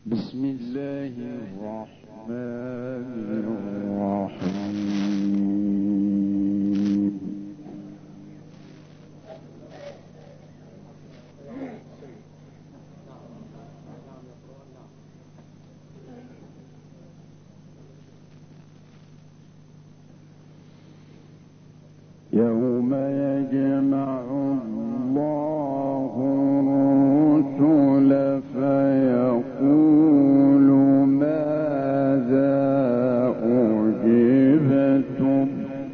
بسم الله الرحمن الرحيم. يوم يجمع الله الرسل فيقول ماذا أجبتم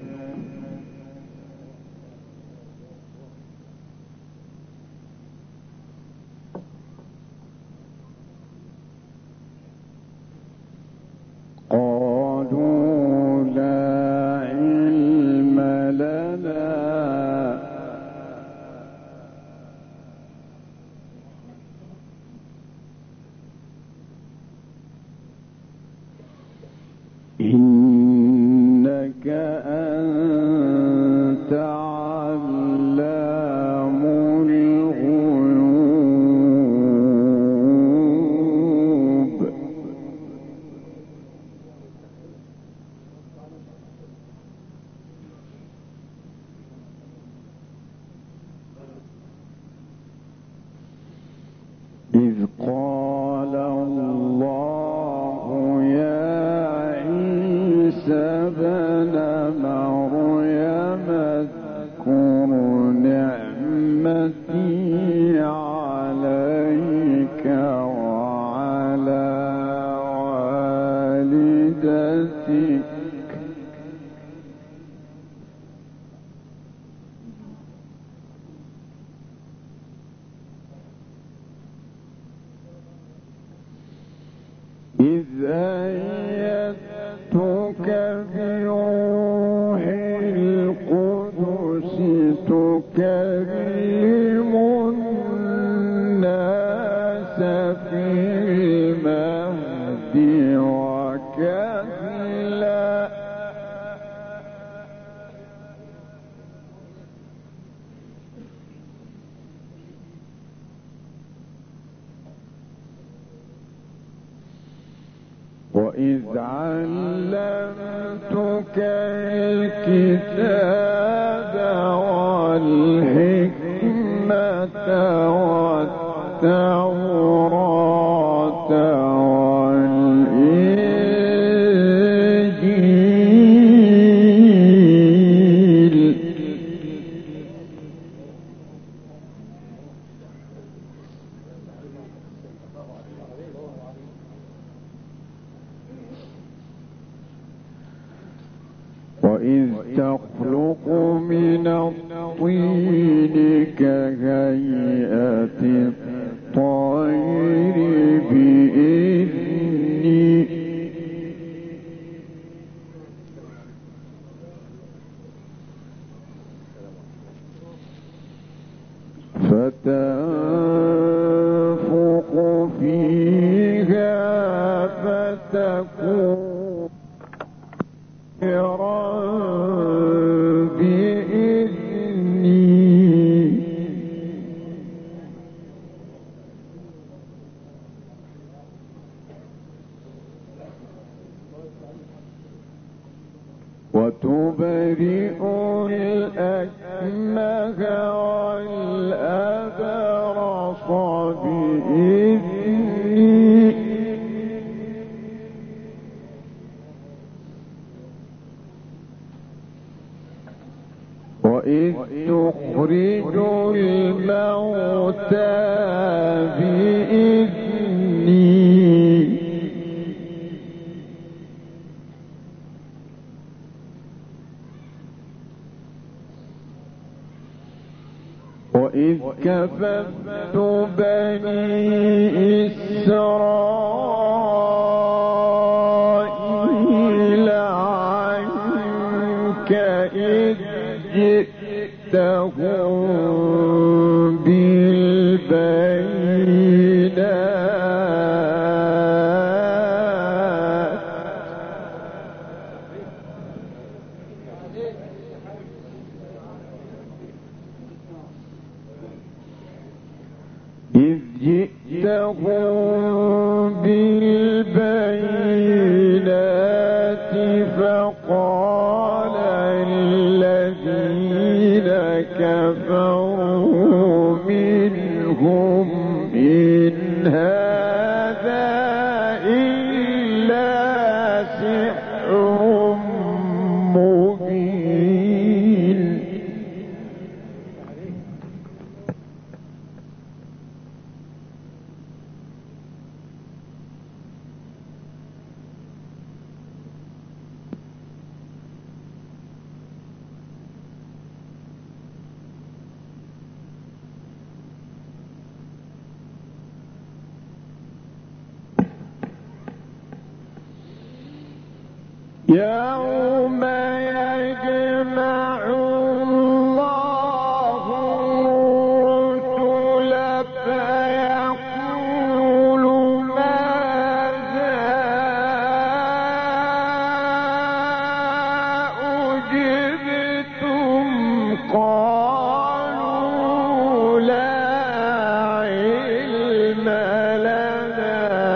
قالوا لا علم لنا إنك أنت علام الغيوب إذ قال الله يا عيسى ابن مريم اذكر نعمتي عليك وعلى والدتك إذ أيدتك بروح القدس تكلم الناس في المهد وكهلا وإذ علمتك الكتاب والحكمة والتوراة والإنجيل وإذ تخلق من الطين كهيئة الطير بإذني فتنفخ فيها فتكون بإذني وتبرئ الأكمه والأبرص بإذني وإذ تخرج الموتى بإذني وإذ كففت بني إسرائيل عنك إذ جئتهم بالبينات إذ جئتهم قال الذين كفروا منهم إن هذا إلا سحر مبين. يوم يجمع الله الرسل فيقول ماذا أجبتم قالوا لا علم لنا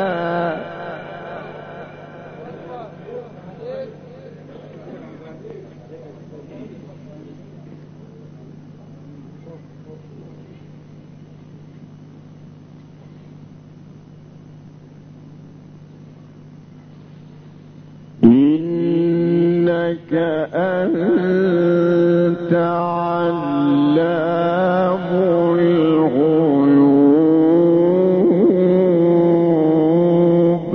إنك أنت علام الغيوب.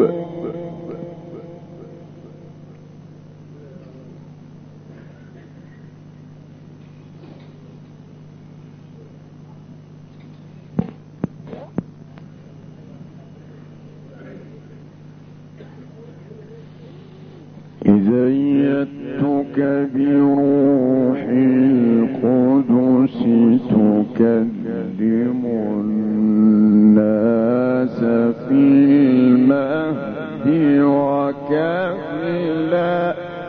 إذا أيدتك بروح القدس تكلم الناس في المهد وكهلا.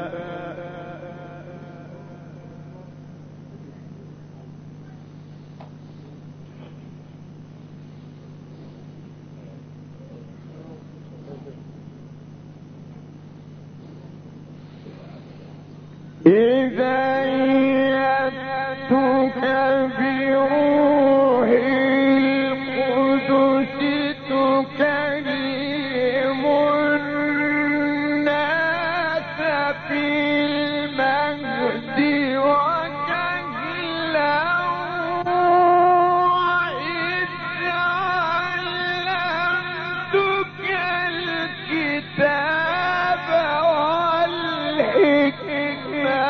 إذا أيدتك بروح القدس تكلم الناس في المهد وكهلا وإذ علمتك الكتاب والحكمة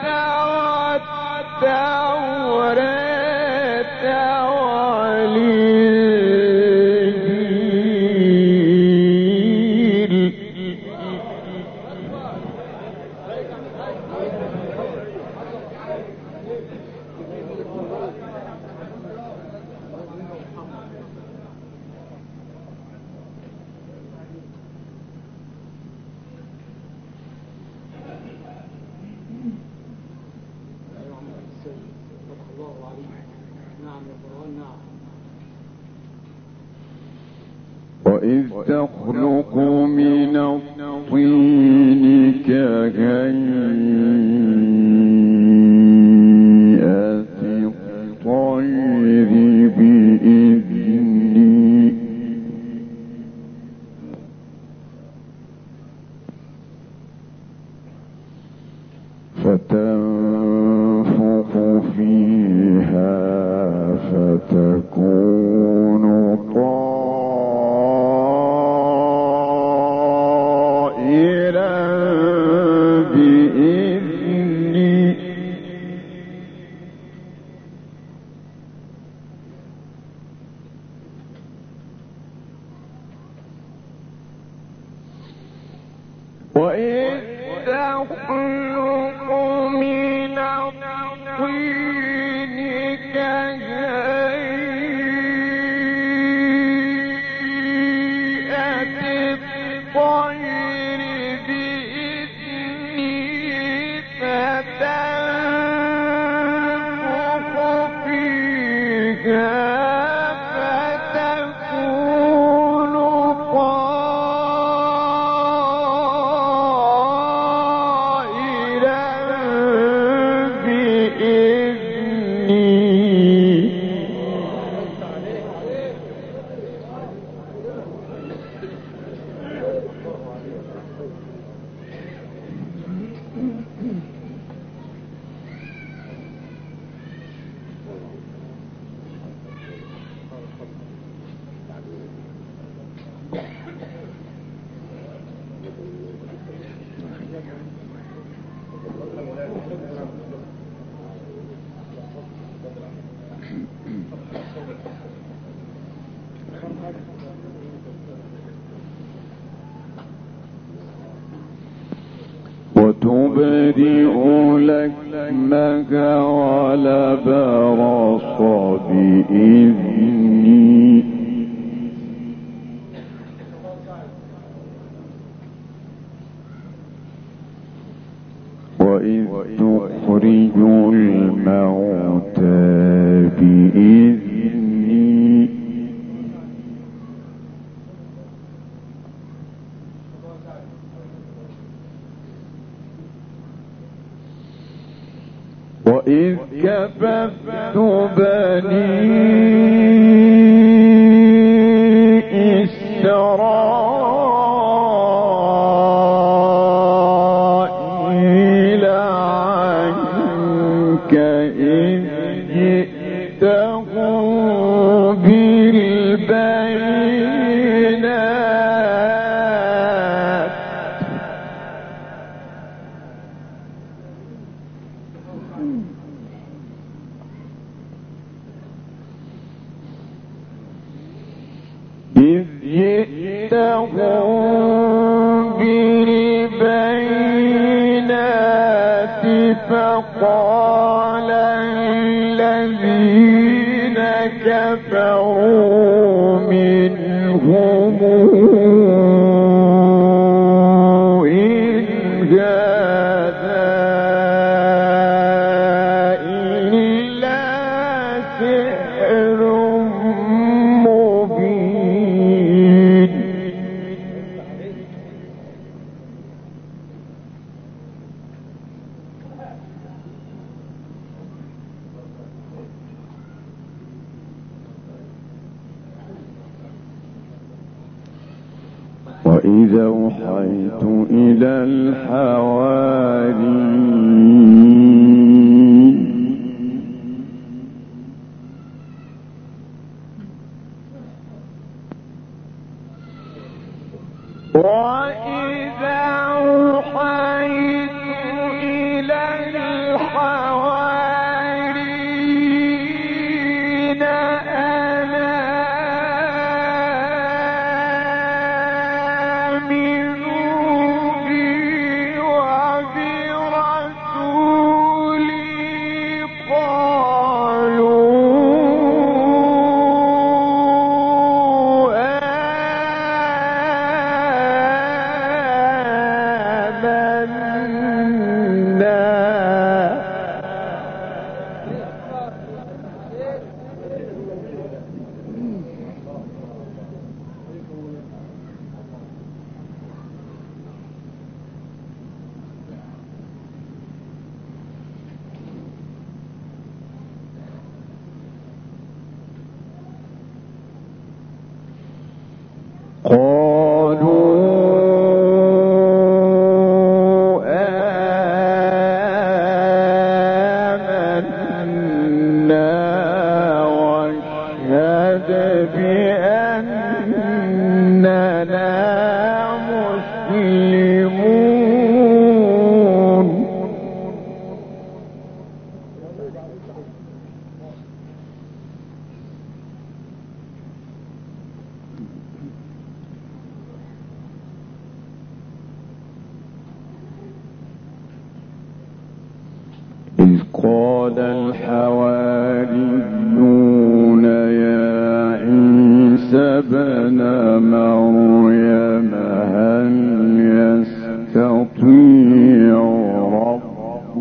والتوراة والإنجيل. وإذ تخلق من الطين كهيئة الطير بإذني فتنفخ فيها فتكون طائرا بإذني وإذ تخلق من الطين كهيئة الطير بإذني فتنفخ فيها فتكون طائرا تبرئ لكمك والبرص بإذني وإذ تخرج الموتى بإذني وإذ كففت بني إسرائيل عنك إذ جئتهم بالبينات فقال الذين كفروا منهم إن هذا إلا سحر مبين وإذا أوحيت إلى الحواريين وإذا أوحيت إلى الحواريين إذ قال الحواريون يا عيسى ابن مريم هل يستطيع ربك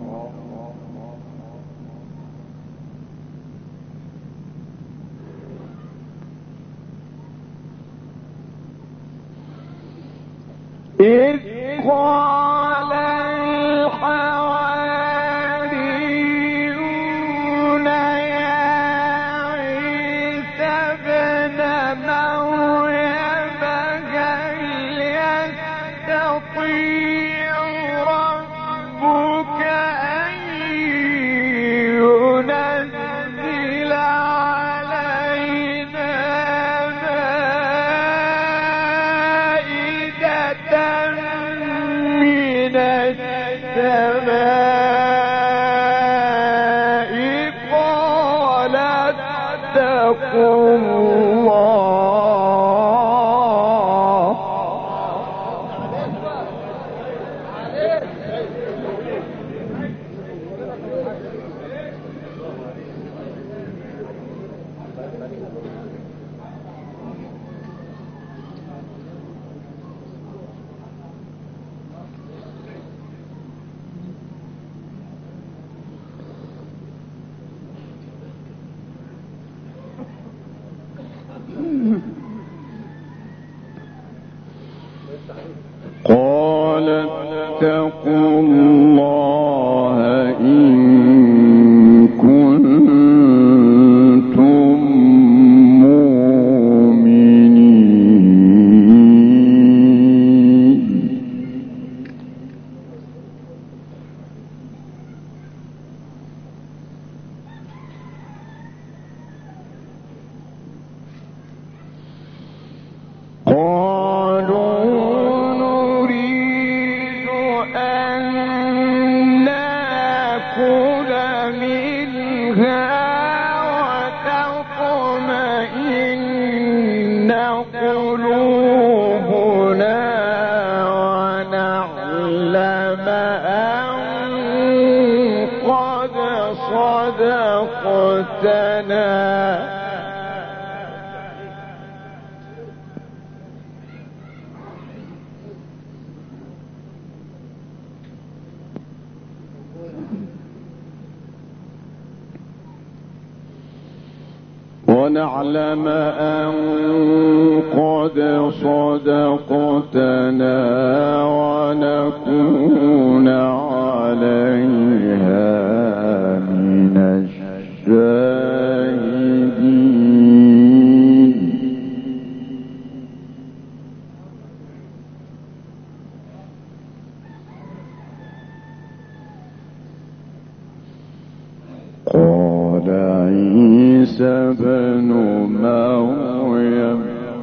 إذ قال الحواريون يا عيسى ابن مريم هل يستطيع ربك أن ينزل علينا مائدة من السماء قال اتقوا الله قال اتقوا الله إن كنتم مؤمنين. ونعلم أن قد صدقتنا ونكون عليها من الشاهدين. قال عيسى بن مريم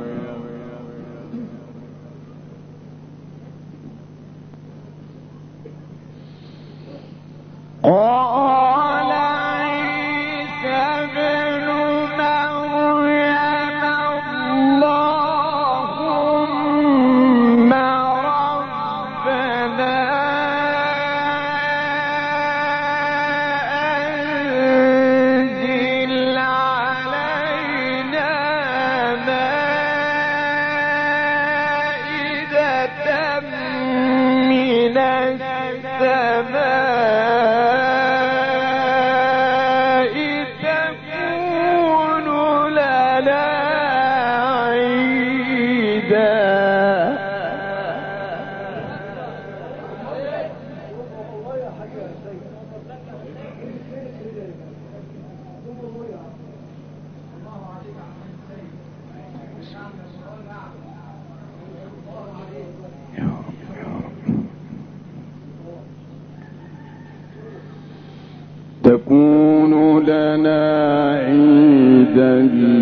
تكون لنا عيدا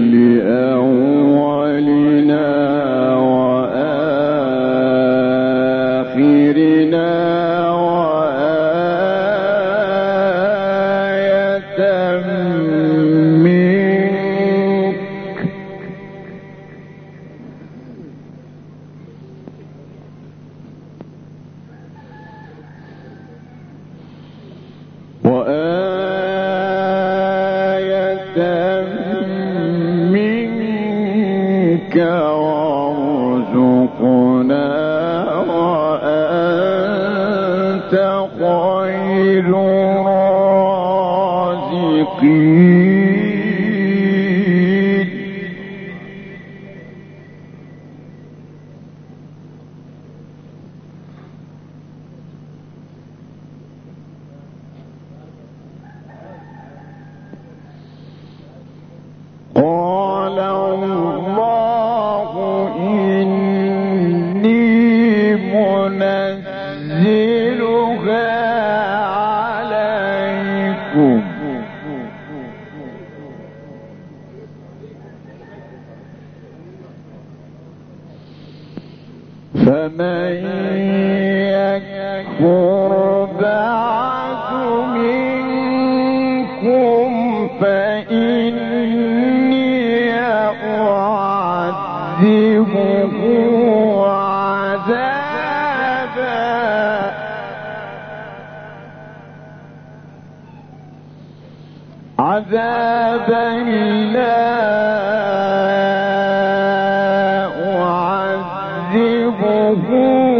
لأولنا وآخرنا وآية منك وارزقنا وأنت خير الرازقين. قال الله إني منزلها عليكم فمن يكفر بعد منكم فإني أعذبه عذابا لا أعذبه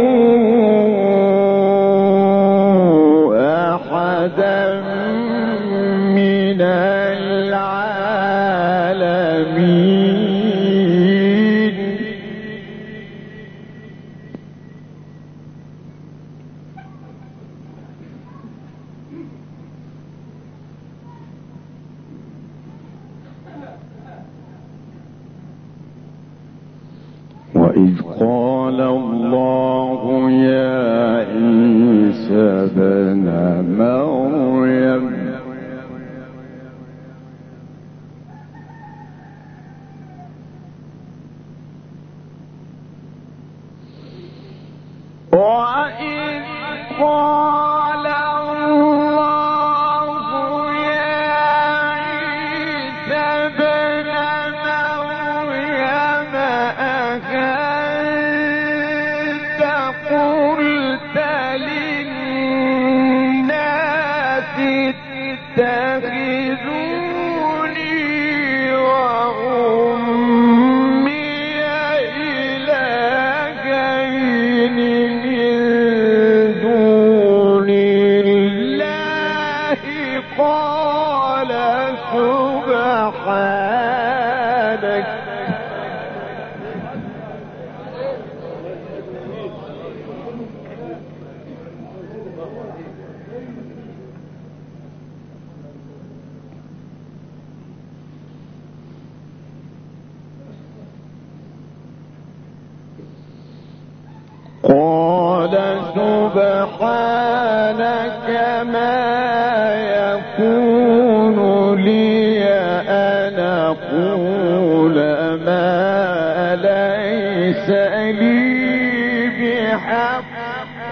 أحدا من العالمين. وإذ قال الله يا عيسى ابن مريم وإذ قال الله يا عيسى ابن مريم أأنت قلت للناس اتخذوني وأمي إلهين من دون الله قال سبحانك قال سبحانك ما يكون لي أن أقول ما ليس لي بحق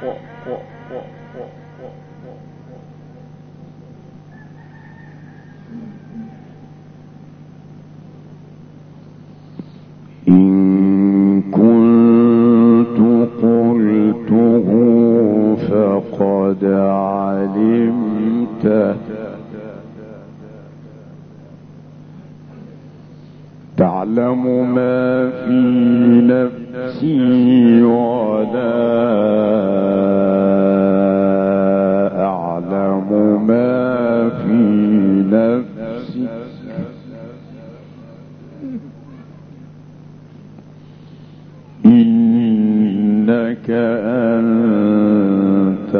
إن كنت قلته فقد علمته تعلم ما في نفسي ولا أعلم ما في نفسك إنك أنت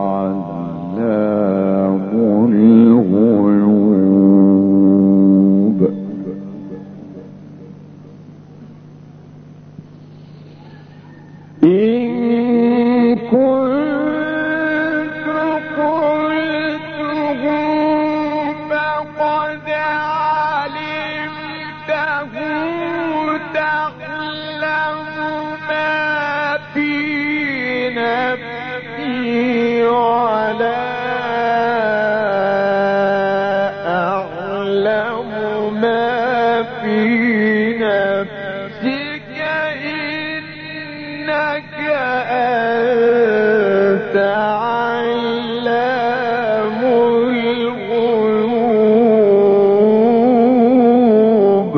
علام الغيوب إن كنت قلته فقد علمته تعلم ما في نفسي ولا أعلم ما في نفسك إنك أنت علام الغيوب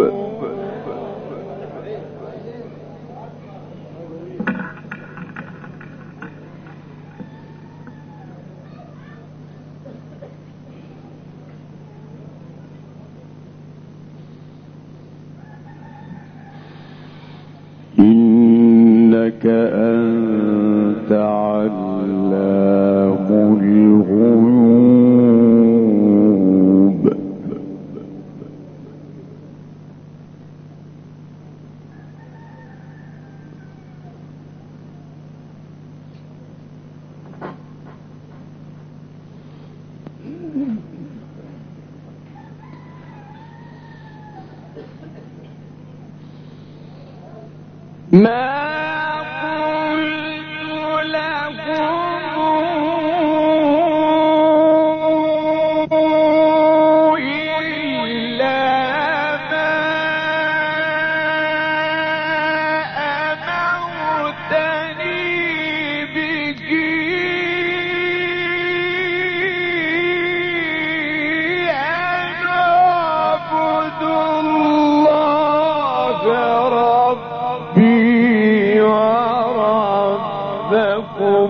إنك أنت علام الغيوب ما قلت لهم إلا ما أمرتني به أن أعبد الله ربي وربكم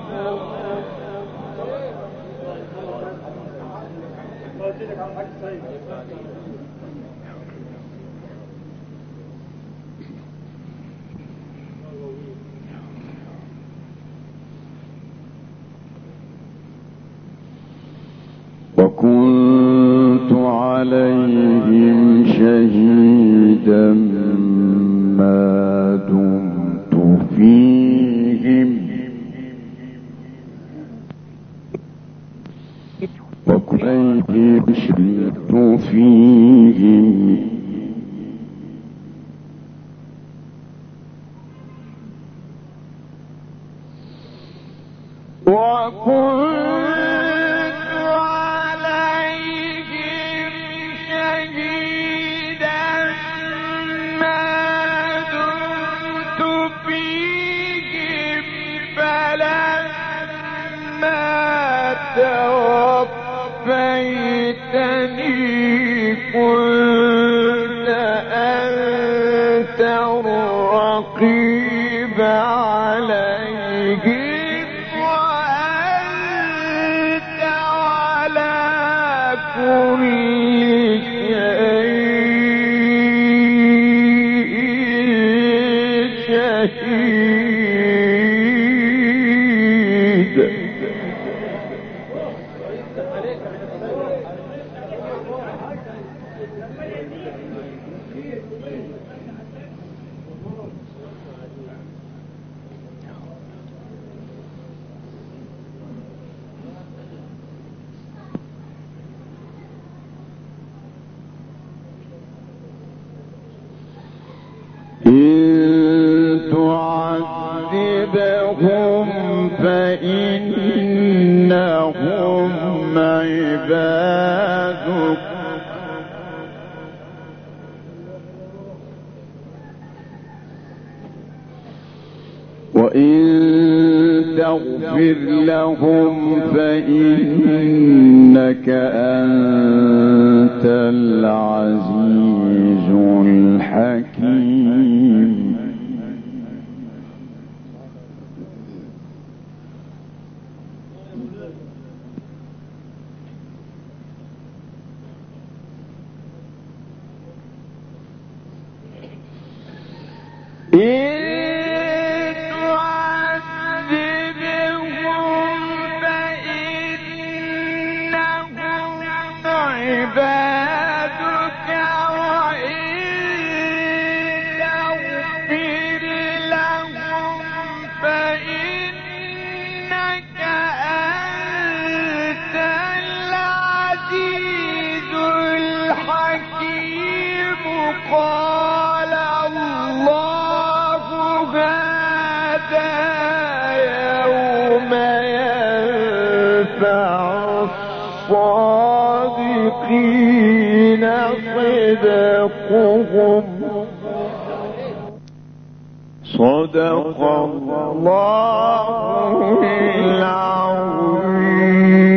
وكنت عليهم شهيدا ما دمت فيهم وكنت شركت فيهم وكنت عليهم شهيدا ما دمت فيهم فلما توفيتني كنت أنت الرقيب عليهم كل شيء شهيد إن تعذبهم فإنهم عبادك وإن تغفر لهم فإنك أنت العزيز الحكيم عبادك وإن تغفر لهم فإنك أنت العزيز الحكيم قال الله هذا يوم ينفع الصادقين صدقهم صدق الله العظيم.